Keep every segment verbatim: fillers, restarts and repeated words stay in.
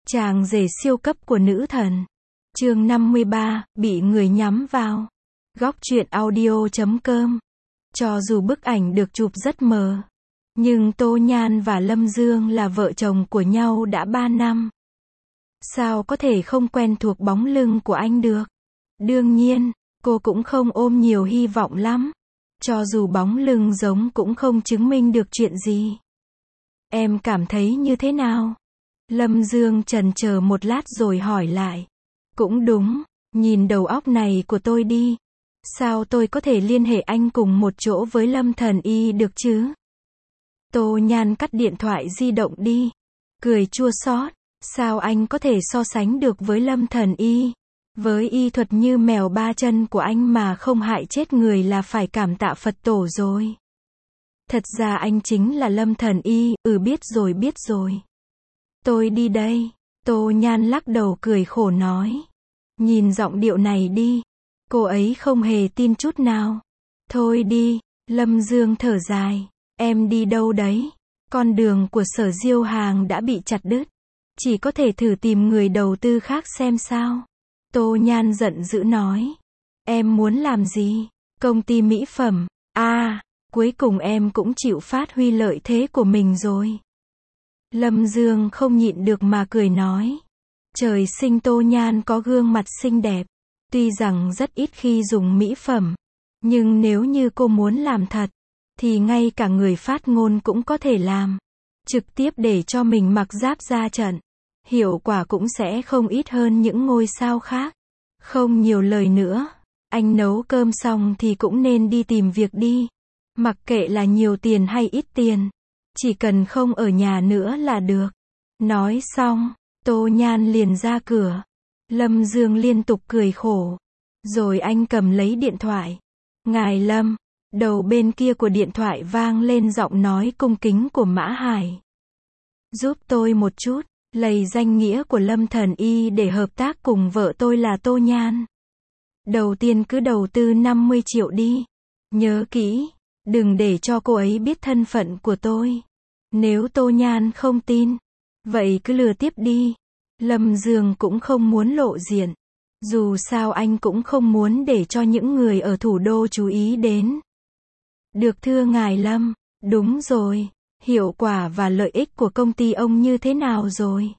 Chàng rể siêu cấp của nữ thần. Chương năm mươi ba, bị người nhắm vào. Góc truyện audio chấm com. Cho dù bức ảnh được chụp rất mờ, nhưng Tô Nhan và Lâm Dương là vợ chồng của nhau đã ba năm. Sao có thể không quen thuộc bóng lưng của anh được? Đương nhiên, cô cũng không ôm nhiều hy vọng lắm. Cho dù bóng lưng giống cũng không chứng minh được chuyện gì. Em cảm thấy như thế nào? Lâm Dương chần chờ một lát rồi hỏi lại. Cũng đúng, nhìn đầu óc này của tôi đi. Sao tôi có thể liên hệ anh cùng một chỗ với Lâm Thần Y được chứ? Tô Nhan cắt điện thoại di động đi. Cười chua xót. Sao anh có thể so sánh được với Lâm Thần Y? Với y thuật như mèo ba chân của anh mà không hại chết người là phải cảm tạ Phật tổ rồi. Thật ra anh chính là Lâm Thần Y, ừ biết rồi biết rồi. Tôi đi đây. Tô Nhan lắc đầu cười khổ nói. Nhìn giọng điệu này đi. Cô ấy không hề tin chút nào. Thôi đi. Lâm Dương thở dài. Em đi đâu đấy? Con đường của Sở Diêu Hàng đã bị chặt đứt. Chỉ có thể thử tìm người đầu tư khác xem sao. Tô Nhan giận dữ nói. Em muốn làm gì? Công ty mỹ phẩm. À, cuối cùng em cũng chịu phát huy lợi thế của mình rồi. Lâm Dương không nhịn được mà cười nói. Trời sinh Tô Nhan có gương mặt xinh đẹp. Tuy rằng rất ít khi dùng mỹ phẩm. Nhưng nếu như cô muốn làm thật, thì ngay cả người phát ngôn cũng có thể làm. Trực tiếp để cho mình mặc giáp ra trận. Hiệu quả cũng sẽ không ít hơn những ngôi sao khác. Không nhiều lời nữa. Anh nấu cơm xong thì cũng nên đi tìm việc đi. Mặc kệ là nhiều tiền hay ít tiền. Chỉ cần không ở nhà nữa là được. Nói xong, Tô Nhan liền ra cửa. Lâm Dương liên tục cười khổ. Rồi anh cầm lấy điện thoại. Ngài Lâm. Đầu bên kia của điện thoại vang lên giọng nói cung kính của Mã Hải. Giúp tôi một chút. Lấy danh nghĩa của Lâm Thần Y để hợp tác cùng vợ tôi là Tô Nhan. Đầu tiên cứ đầu tư năm mươi triệu đi. Nhớ kỹ. Đừng để cho cô ấy biết thân phận của tôi. Nếu Tô Nhan không tin, vậy cứ lừa tiếp đi. Lâm Dương cũng không muốn lộ diện. Dù sao anh cũng không muốn để cho những người ở thủ đô chú ý đến. Được thưa ngài Lâm, đúng rồi. Hiệu quả và lợi ích của công ty ông như thế nào rồi?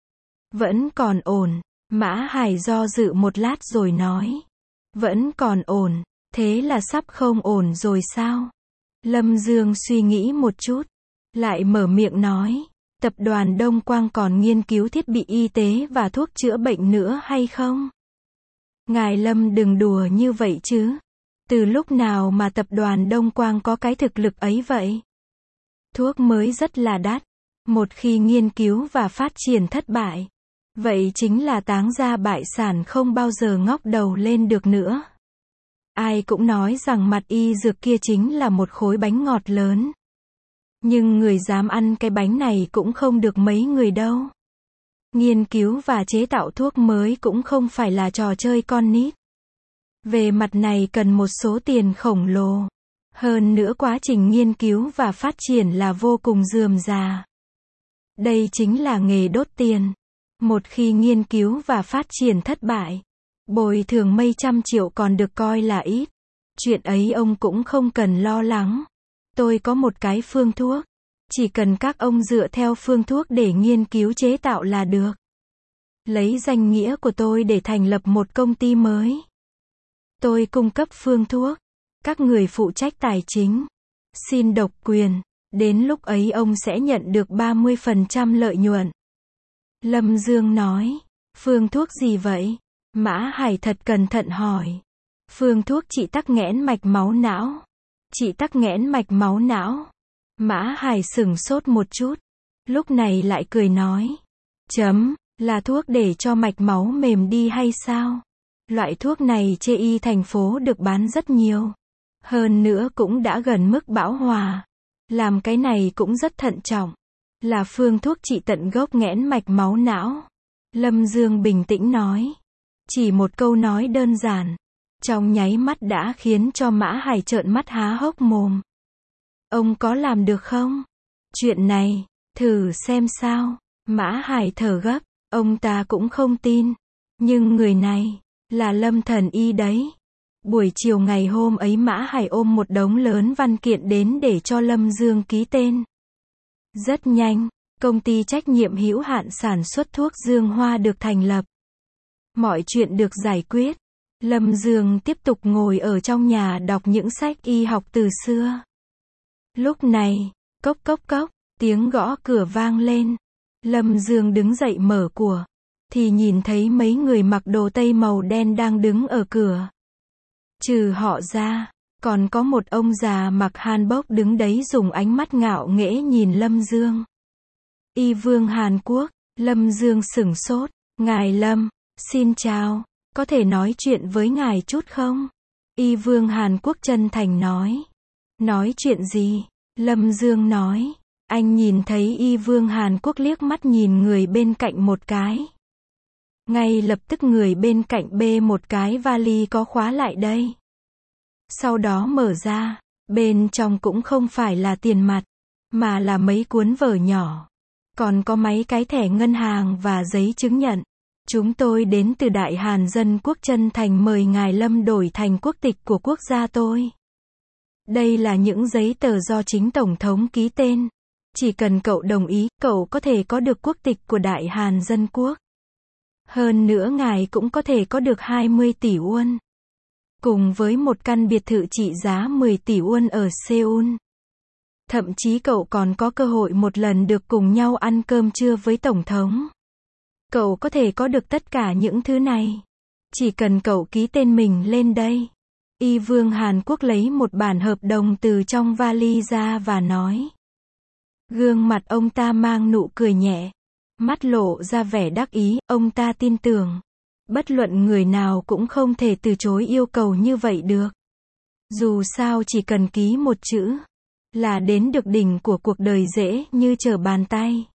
Vẫn còn ổn. Mã Hải do dự một lát rồi nói. Vẫn còn ổn. Thế là sắp không ổn rồi sao? Lâm Dương suy nghĩ một chút. Lại mở miệng nói. Tập đoàn Đông Quang còn nghiên cứu thiết bị y tế và thuốc chữa bệnh nữa hay không? Ngài Lâm đừng đùa như vậy chứ. Từ lúc nào mà tập đoàn Đông Quang có cái thực lực ấy vậy? Thuốc mới rất là đắt. Một khi nghiên cứu và phát triển thất bại, vậy chính là táng ra bại sản không bao giờ ngóc đầu lên được nữa. Ai cũng nói rằng mặt y dược kia chính là một khối bánh ngọt lớn. Nhưng người dám ăn cái bánh này cũng không được mấy người đâu. Nghiên cứu và chế tạo thuốc mới cũng không phải là trò chơi con nít. Về mặt này cần một số tiền khổng lồ. Hơn nữa quá trình nghiên cứu và phát triển là vô cùng rườm rà. Đây chính là nghề đốt tiền. Một khi nghiên cứu và phát triển thất bại, bồi thường mấy trăm triệu còn được coi là ít. Chuyện ấy ông cũng không cần lo lắng. Tôi có một cái phương thuốc. Chỉ cần các ông dựa theo phương thuốc để nghiên cứu chế tạo là được. Lấy danh nghĩa của tôi để thành lập một công ty mới. Tôi cung cấp phương thuốc. Các người phụ trách tài chính. Xin độc quyền. Đến lúc ấy ông sẽ nhận được ba mươi phần trăm lợi nhuận. Lâm Dương nói. Phương thuốc gì vậy? Mã Hải thật cẩn thận hỏi. Phương thuốc trị tắc nghẽn mạch máu não. Trị tắc nghẽn mạch máu não. Mã Hải sửng sốt một chút. Lúc này lại cười nói. Chấm, là thuốc để cho mạch máu mềm đi hay sao? Loại thuốc này trên y thành phố được bán rất nhiều. Hơn nữa cũng đã gần mức bão hòa. Làm cái này cũng rất thận trọng. Là phương thuốc trị tận gốc nghẽn mạch máu não. Lâm Dương bình tĩnh nói. Chỉ một câu nói đơn giản. Trong nháy mắt đã khiến cho Mã Hải trợn mắt há hốc mồm. Ông có làm được không? Chuyện này, thử xem sao. Mã Hải thở gấp. Ông ta cũng không tin. Nhưng người này, là Lâm Thần Y đấy. Buổi chiều ngày hôm ấy Mã Hải ôm một đống lớn văn kiện đến để cho Lâm Dương ký tên. Rất nhanh, công ty trách nhiệm hữu hạn sản xuất thuốc Dương Hoa được thành lập. Mọi chuyện được giải quyết. Lâm Dương tiếp tục ngồi ở trong nhà đọc những sách y học từ xưa. Lúc này, cốc cốc cốc, tiếng gõ cửa vang lên. Lâm Dương đứng dậy mở cửa, thì nhìn thấy mấy người mặc đồ tây màu đen đang đứng ở cửa. Trừ họ ra, còn có một ông già mặc hanbok đứng đấy dùng ánh mắt ngạo nghễ nhìn Lâm Dương. Y Vương Hàn Quốc. Lâm Dương sửng sốt. Ngài Lâm, xin chào, có thể nói chuyện với ngài chút không? Y Vương Hàn Quốc chân thành nói. Nói chuyện gì? Lâm Dương nói. Anh nhìn thấy Y Vương Hàn Quốc liếc mắt nhìn người bên cạnh một cái. Ngay lập tức người bên cạnh bê một cái vali có khóa lại đây. Sau đó mở ra, bên trong cũng không phải là tiền mặt, mà là mấy cuốn vở nhỏ. Còn có mấy cái thẻ ngân hàng và giấy chứng nhận. Chúng tôi đến từ Đại Hàn Dân Quốc chân thành mời ngài Lâm đổi thành quốc tịch của quốc gia tôi. Đây là những giấy tờ do chính Tổng thống ký tên. Chỉ cần cậu đồng ý, cậu có thể có được quốc tịch của Đại Hàn Dân Quốc. Hơn nữa ngài cũng có thể có được hai mươi tỷ won. Cùng với một căn biệt thự trị giá mười tỷ won ở Seoul. Thậm chí cậu còn có cơ hội một lần được cùng nhau ăn cơm trưa với Tổng thống. Cậu có thể có được tất cả những thứ này. Chỉ cần cậu ký tên mình lên đây. Y Vương Hàn Quốc lấy một bản hợp đồng từ trong vali ra và nói. Gương mặt ông ta mang nụ cười nhẹ. Mắt lộ ra vẻ đắc ý, ông ta tin tưởng. Bất luận người nào cũng không thể từ chối yêu cầu như vậy được. Dù sao chỉ cần ký một chữ, là đến được đỉnh của cuộc đời dễ như trở bàn tay.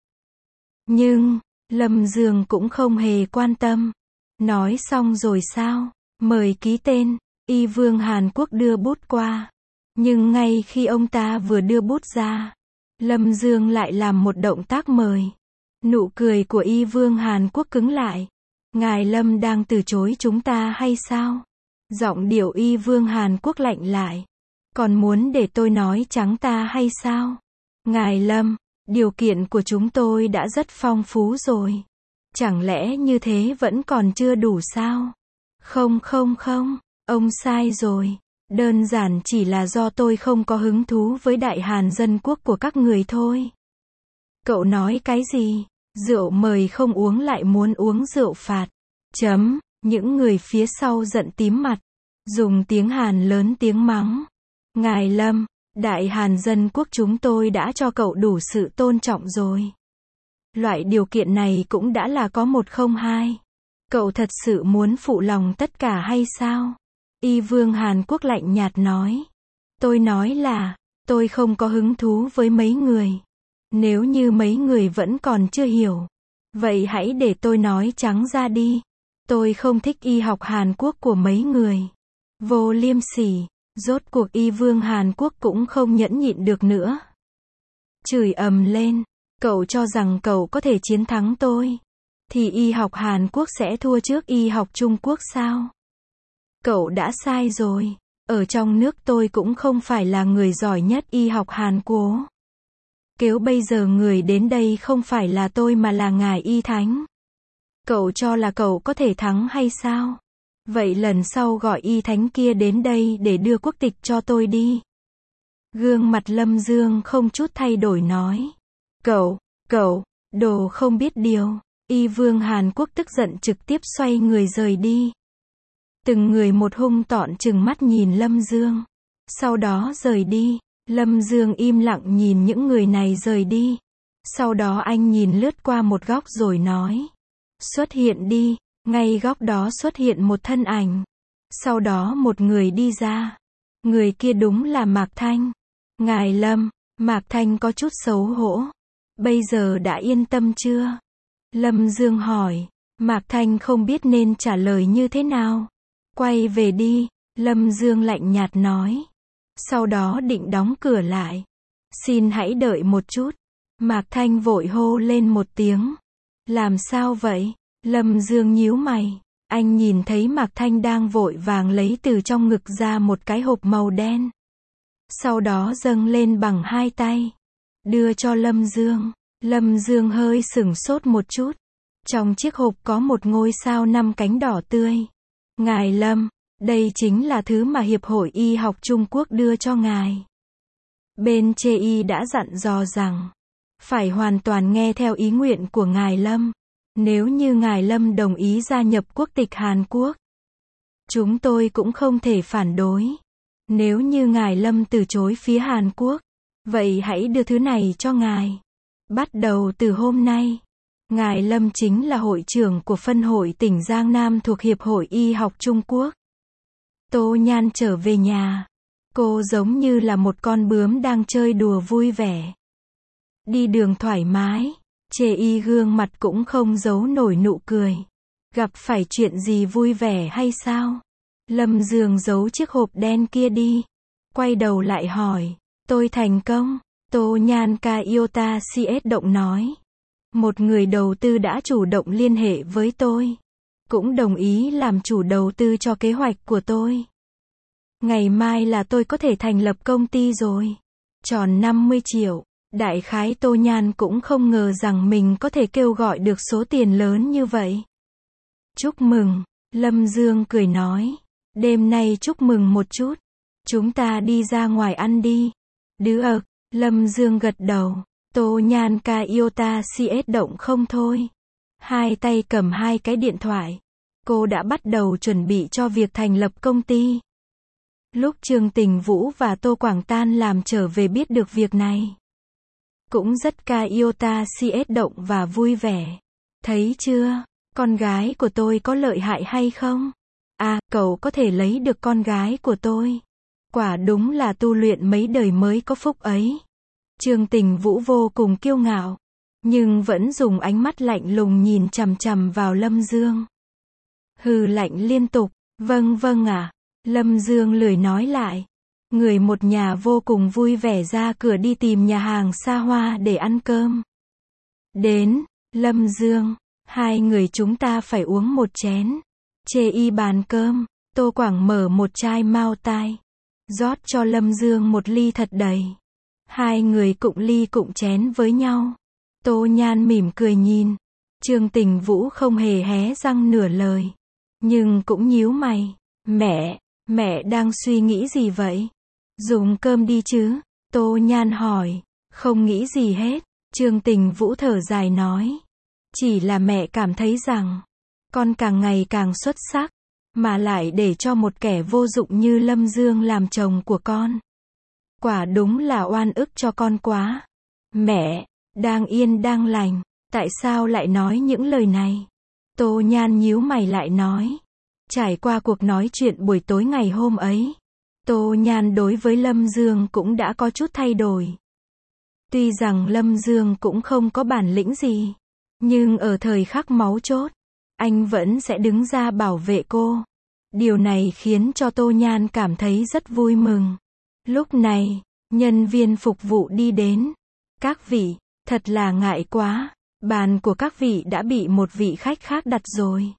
Nhưng, Lâm Dương cũng không hề quan tâm. Nói xong rồi sao? Mời ký tên. Y Vương Hàn Quốc đưa bút qua. Nhưng ngay khi ông ta vừa đưa bút ra, Lâm Dương lại làm một động tác mời. Nụ cười của Y Vương Hàn Quốc cứng lại. Ngài Lâm đang từ chối chúng ta hay sao? Giọng điệu Y Vương Hàn Quốc lạnh lại. Còn muốn để tôi nói trắng ta hay sao? Ngài Lâm, điều kiện của chúng tôi đã rất phong phú rồi. Chẳng lẽ như thế vẫn còn chưa đủ sao? Không không không, ông sai rồi. Đơn giản chỉ là do tôi không có hứng thú với Đại Hàn Dân Quốc của các người thôi. Cậu nói cái gì? Rượu mời không uống lại muốn uống rượu phạt. Chấm, những người phía sau giận tím mặt. Dùng tiếng Hàn lớn tiếng mắng. Ngài Lâm, Đại Hàn Dân Quốc chúng tôi đã cho cậu đủ sự tôn trọng rồi. Loại điều kiện này cũng đã là có một không hai. Cậu thật sự muốn phụ lòng tất cả hay sao? Y Vương Hàn Quốc lạnh nhạt nói. Tôi nói là, tôi không có hứng thú với mấy người. Nếu như mấy người vẫn còn chưa hiểu, vậy hãy để tôi nói trắng ra đi. Tôi không thích y học Hàn Quốc của mấy người. Vô liêm sỉ. Rốt cuộc Y Vương Hàn Quốc cũng không nhẫn nhịn được nữa. Chửi ầm lên. Cậu cho rằng cậu có thể chiến thắng tôi. Thì y học Hàn Quốc sẽ thua trước y học Trung Quốc sao? Cậu đã sai rồi. Ở trong nước tôi cũng không phải là người giỏi nhất y học Hàn Quốc. Nếu bây giờ người đến đây không phải là tôi mà là ngài Y Thánh. Cậu cho là cậu có thể thắng hay sao? Vậy lần sau gọi Y Thánh kia đến đây để đưa quốc tịch cho tôi đi. Gương mặt Lâm Dương không chút thay đổi nói. Cậu, cậu, đồ không biết điều. Y Vương Hàn Quốc tức giận trực tiếp xoay người rời đi. Từng người một hung tợn trừng mắt nhìn Lâm Dương. Sau đó rời đi. Lâm Dương im lặng nhìn những người này rời đi. Sau đó anh nhìn lướt qua một góc rồi nói. Xuất hiện đi. Ngay góc đó xuất hiện một thân ảnh. Sau đó một người đi ra. Người kia đúng là Mạc Thanh. Ngài Lâm, Mạc Thanh có chút xấu hổ. Bây giờ đã yên tâm chưa? Lâm Dương hỏi. Mạc Thanh không biết nên trả lời như thế nào. Quay về đi, Lâm Dương lạnh nhạt nói. Sau đó định đóng cửa lại. Xin hãy đợi một chút. Mạc Thanh vội hô lên một tiếng. Làm sao vậy? Lâm Dương nhíu mày. Anh nhìn thấy Mạc Thanh đang vội vàng lấy từ trong ngực ra một cái hộp màu đen. Sau đó dâng lên bằng hai tay. Đưa cho Lâm Dương. Lâm Dương hơi sửng sốt một chút. Trong chiếc hộp có một ngôi sao năm cánh đỏ tươi. Ngài Lâm, đây chính là thứ mà Hiệp hội Y học Trung Quốc đưa cho ngài. Bên chê y đã dặn dò rằng, phải hoàn toàn nghe theo ý nguyện của ngài Lâm. Nếu như ngài Lâm đồng ý gia nhập quốc tịch Hàn Quốc, chúng tôi cũng không thể phản đối. Nếu như ngài Lâm từ chối phía Hàn Quốc, vậy hãy đưa thứ này cho ngài. Bắt đầu từ hôm nay, ngài Lâm chính là hội trưởng của phân hội tỉnh Giang Nam thuộc Hiệp hội Y học Trung Quốc. Tô Nhan trở về nhà. Cô giống như là một con bướm đang chơi đùa vui vẻ. Đi đường thoải mái, chê y gương mặt cũng không giấu nổi nụ cười. Gặp phải chuyện gì vui vẻ hay sao? Lâm Dương giấu chiếc hộp đen kia đi. Quay đầu lại hỏi, tôi thành công. Tô Nhan Kaiota xê ét động nói. Một người đầu tư đã chủ động liên hệ với tôi. Cũng đồng ý làm chủ đầu tư cho kế hoạch của tôi. Ngày mai là tôi có thể thành lập công ty rồi. Tròn năm mươi triệu. Đại khái Tô Nhan cũng không ngờ rằng mình có thể kêu gọi được số tiền lớn như vậy. Chúc mừng. Lâm Dương cười nói. Đêm nay chúc mừng một chút. Chúng ta đi ra ngoài ăn đi. Được. Lâm Dương gật đầu. Tô Nhan Kaiota xê ét động không thôi. Hai tay cầm hai cái điện thoại. Cô đã bắt đầu chuẩn bị cho việc thành lập công ty. Lúc Trương Tình Vũ và Tô Quảng Tan làm trở về biết được việc này, cũng rất Kaiota xê ét động và vui vẻ. Thấy chưa, con gái của tôi có lợi hại hay không? À, cậu có thể lấy được con gái của tôi. Quả đúng là tu luyện mấy đời mới có phúc ấy. Trương Tình Vũ vô cùng kiêu ngạo, nhưng vẫn dùng ánh mắt lạnh lùng nhìn chằm chằm vào Lâm Dương. Hừ lạnh liên tục, vâng vâng à. Lâm Dương lười nói lại. Người một nhà vô cùng vui vẻ ra cửa đi tìm nhà hàng xa hoa để ăn cơm. Đến, Lâm Dương, hai người chúng ta phải uống một chén. Chê y bàn cơm, Tô Quảng mở một chai Mao Tai, rót cho Lâm Dương một ly thật đầy. Hai người cụng ly cụng chén với nhau. Tô Nhan mỉm cười nhìn. Trương Tình Vũ không hề hé răng nửa lời, nhưng cũng nhíu mày. Mẹ, mẹ đang suy nghĩ gì vậy? Dùng cơm đi chứ? Tô Nhan hỏi. Không nghĩ gì hết. Trương Tình Vũ thở dài nói. Chỉ là mẹ cảm thấy rằng, con càng ngày càng xuất sắc, mà lại để cho một kẻ vô dụng như Lâm Dương làm chồng của con. Quả đúng là oan ức cho con quá. Mẹ, đang yên đang lành, tại sao lại nói những lời này? Tô Nhan nhíu mày lại nói. Trải qua cuộc nói chuyện buổi tối ngày hôm ấy, Tô Nhan đối với Lâm Dương cũng đã có chút thay đổi. Tuy rằng Lâm Dương cũng không có bản lĩnh gì, nhưng ở thời khắc máu chốt, anh vẫn sẽ đứng ra bảo vệ cô. Điều này khiến cho Tô Nhan cảm thấy rất vui mừng. Lúc này, nhân viên phục vụ đi đến. Các vị, thật là ngại quá, bàn của các vị đã bị một vị khách khác đặt rồi.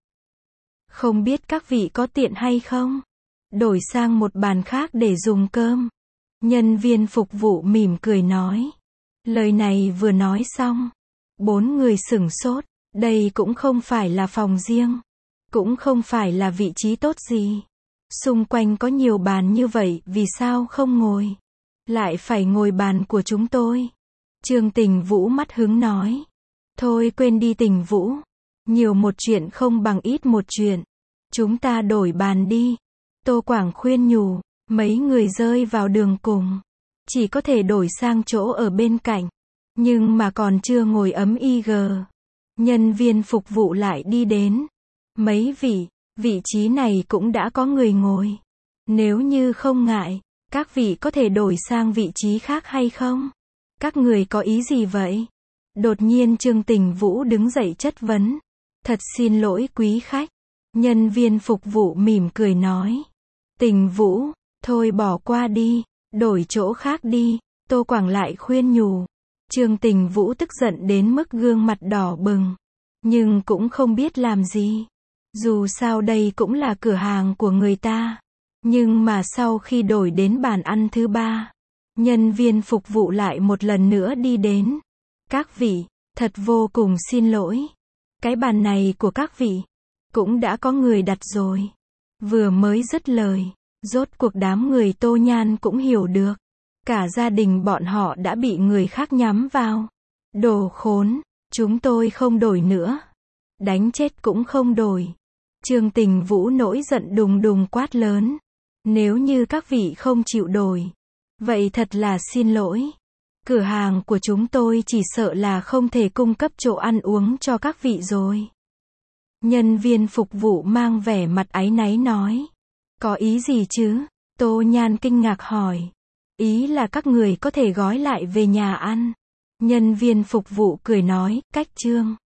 Không biết các vị có tiện hay không? Đổi sang một bàn khác để dùng cơm. Nhân viên phục vụ mỉm cười nói. Lời này vừa nói xong, bốn người sửng sốt. Đây cũng không phải là phòng riêng, cũng không phải là vị trí tốt gì. Xung quanh có nhiều bàn như vậy, vì sao không ngồi? Lại phải ngồi bàn của chúng tôi. Trương Tình Vũ mắt hứng nói. Thôi quên đi Tình Vũ. Nhiều một chuyện không bằng ít một chuyện. Chúng ta đổi bàn đi. Tô Quảng khuyên nhủ. Mấy người rơi vào đường cùng. Chỉ có thể đổi sang chỗ ở bên cạnh. Nhưng mà còn chưa ngồi ấm y gờ. Nhân viên phục vụ lại đi đến. Mấy vị, vị trí này cũng đã có người ngồi. Nếu như không ngại, các vị có thể đổi sang vị trí khác hay không? Các người có ý gì vậy? Đột nhiên Trương Tình Vũ đứng dậy chất vấn. Thật xin lỗi quý khách. Nhân viên phục vụ mỉm cười nói. Tình Vũ, thôi bỏ qua đi, đổi chỗ khác đi. Tô Quảng lại khuyên nhủ. Trương Tình Vũ tức giận đến mức gương mặt đỏ bừng. nhưng cũng không biết làm gì. Dù sao đây cũng là cửa hàng của người ta. Nhưng mà sau khi đổi đến bàn ăn thứ ba, nhân viên phục vụ lại một lần nữa đi đến. Các vị, thật vô cùng xin lỗi. Cái bàn này của các vị, cũng đã có người đặt rồi. Vừa mới dứt lời, rốt cuộc đám người Tô Nhan cũng hiểu được. Cả gia đình bọn họ đã bị người khác nhắm vào. Đồ khốn, chúng tôi không đổi nữa. Đánh chết cũng không đổi. Trương Tình Vũ nổi giận đùng đùng quát lớn. Nếu như các vị không chịu đổi, vậy thật là xin lỗi. Cửa hàng của chúng tôi chỉ sợ là không thể cung cấp chỗ ăn uống cho các vị rồi. Nhân viên phục vụ mang vẻ mặt áy náy nói. Có ý gì chứ? Tô Nhan kinh ngạc hỏi. Ý là các người có thể gói lại về nhà ăn. Nhân viên phục vụ cười nói, cách Trương